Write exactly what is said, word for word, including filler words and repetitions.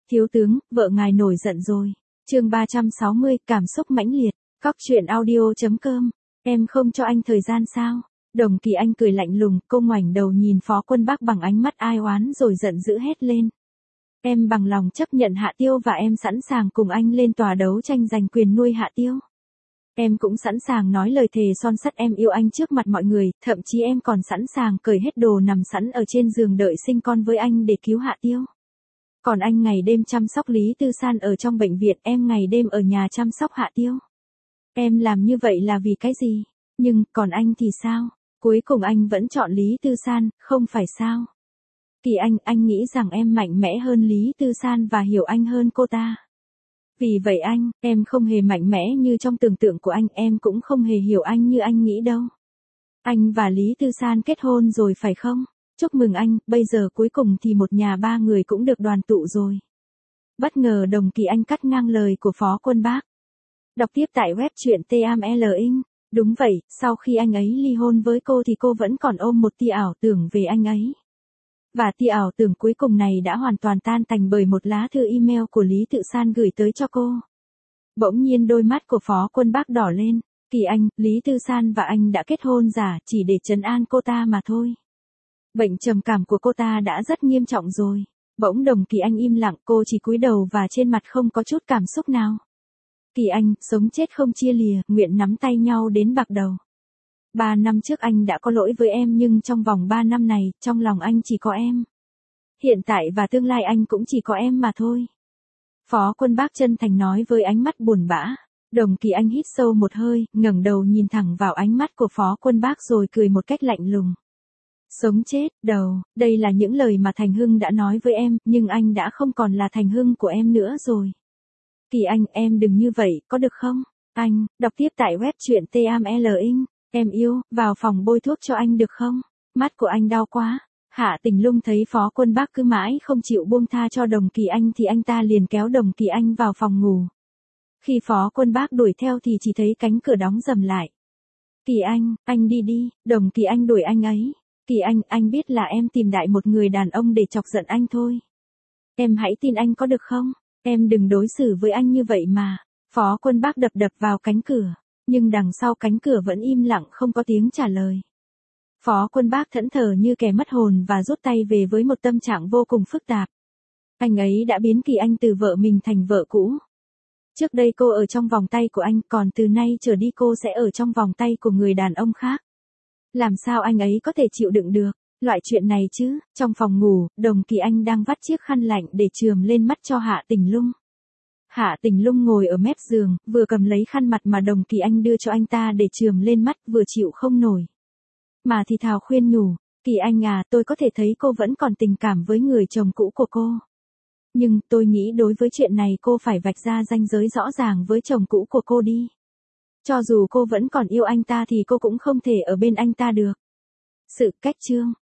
Thiếu tướng, vợ ngài nổi giận rồi. Chương ba trăm sáu mươi, cảm xúc mãnh liệt. Cóc truyện audio chấm com. Em không cho anh thời gian sao? Đồng Kỳ Anh cười lạnh lùng, cô ngoảnh đầu nhìn Phó Quân Bác bằng ánh mắt ai oán rồi giận dữ hét lên. Em bằng lòng chấp nhận Hạ Tiêu và em sẵn sàng cùng anh lên tòa đấu tranh giành quyền nuôi Hạ Tiêu. Em cũng sẵn sàng nói lời thề son sắt em yêu anh trước mặt mọi người, thậm chí em còn sẵn sàng cởi hết đồ nằm sẵn ở trên giường đợi sinh con với anh để cứu Hạ Tiêu. Còn anh ngày đêm chăm sóc Lý Tư San ở trong bệnh viện, em ngày đêm ở nhà chăm sóc Hạ Tiêu. Em làm như vậy là vì cái gì? Nhưng, còn anh thì sao? Cuối cùng anh vẫn chọn Lý Tư San, không phải sao? Kỳ Anh, anh nghĩ rằng em mạnh mẽ hơn Lý Tư San và hiểu anh hơn cô ta. Vì vậy anh, em không hề mạnh mẽ như trong tưởng tượng của anh, em cũng không hề hiểu anh như anh nghĩ đâu. Anh và Lý Tư San kết hôn rồi phải không? Chúc mừng anh, bây giờ cuối cùng thì một nhà ba người cũng được đoàn tụ rồi. Bất ngờ Đồng Kỳ Anh cắt ngang lời của Phó Quân Bác. Đọc tiếp tại web truyện T A M L Ing. Đúng vậy, sau khi anh ấy ly hôn với cô thì cô vẫn còn ôm một tia ảo tưởng về anh ấy. Và tia ảo tưởng cuối cùng này đã hoàn toàn tan tành bởi một lá thư email của Lý Tự San gửi tới cho cô. Bỗng nhiên đôi mắt của Phó Quân Bác đỏ lên. Kỳ Anh, Lý Tư San và anh đã kết hôn giả chỉ để trấn an cô ta mà thôi. Bệnh trầm cảm của cô ta đã rất nghiêm trọng rồi. Bỗng Đồng Kỳ Anh im lặng, cô chỉ cúi đầu và trên mặt không có chút cảm xúc nào. Kỳ Anh, sống chết không chia lìa, nguyện nắm tay nhau đến bạc đầu. Ba năm trước anh đã có lỗi với em nhưng trong vòng ba năm này, trong lòng anh chỉ có em. Hiện tại và tương lai anh cũng chỉ có em mà thôi. Phó Quân Bác chân thành nói với ánh mắt buồn bã. Đồng Kỳ Anh hít sâu một hơi, ngẩng đầu nhìn thẳng vào ánh mắt của Phó Quân Bác rồi cười một cách lạnh lùng. Sống chết, đầu, đây là những lời mà Thành Hưng đã nói với em, nhưng anh đã không còn là Thành Hưng của em nữa rồi. Kỳ Anh, em đừng như vậy, có được không? Anh, đọc tiếp tại web truyện T A M L Ing. Em yêu, vào phòng bôi thuốc cho anh được không? Mắt của anh đau quá. Hạ Tình Lung thấy Phó Quân Bác cứ mãi không chịu buông tha cho Đồng Kỳ Anh thì anh ta liền kéo Đồng Kỳ Anh vào phòng ngủ. Khi Phó Quân Bác đuổi theo thì chỉ thấy cánh cửa đóng rầm lại. Kỳ Anh, anh đi đi, Đồng Kỳ Anh đuổi anh ấy. Kỳ Anh, anh biết là em tìm đại một người đàn ông để chọc giận anh thôi. Em hãy tin anh có được không? Em đừng đối xử với anh như vậy mà. Phó Quân Bác đập đập vào cánh cửa. Nhưng đằng sau cánh cửa vẫn im lặng không có tiếng trả lời. Phó Quân Bác thẫn thờ như kẻ mất hồn và rút tay về với một tâm trạng vô cùng phức tạp. Anh ấy đã biến Kỳ Anh từ vợ mình thành vợ cũ. Trước đây cô ở trong vòng tay của anh, còn từ nay trở đi cô sẽ ở trong vòng tay của người đàn ông khác. Làm sao anh ấy có thể chịu đựng được loại chuyện này chứ? Trong phòng ngủ, Đồng Kỳ Anh đang vắt chiếc khăn lạnh để chườm lên mắt cho Hạ Tình Lung. Hạ Tình Lung ngồi ở mép giường, vừa cầm lấy khăn mặt mà Đồng Kỳ Anh đưa cho anh ta để chườm lên mắt, vừa chịu không nổi. Mà thì thào khuyên nhủ, Kỳ Anh à, tôi có thể thấy cô vẫn còn tình cảm với người chồng cũ của cô. Nhưng, tôi nghĩ đối với chuyện này cô phải vạch ra ranh giới rõ ràng với chồng cũ của cô đi. Cho dù cô vẫn còn yêu anh ta thì cô cũng không thể ở bên anh ta được. Sự cách chương.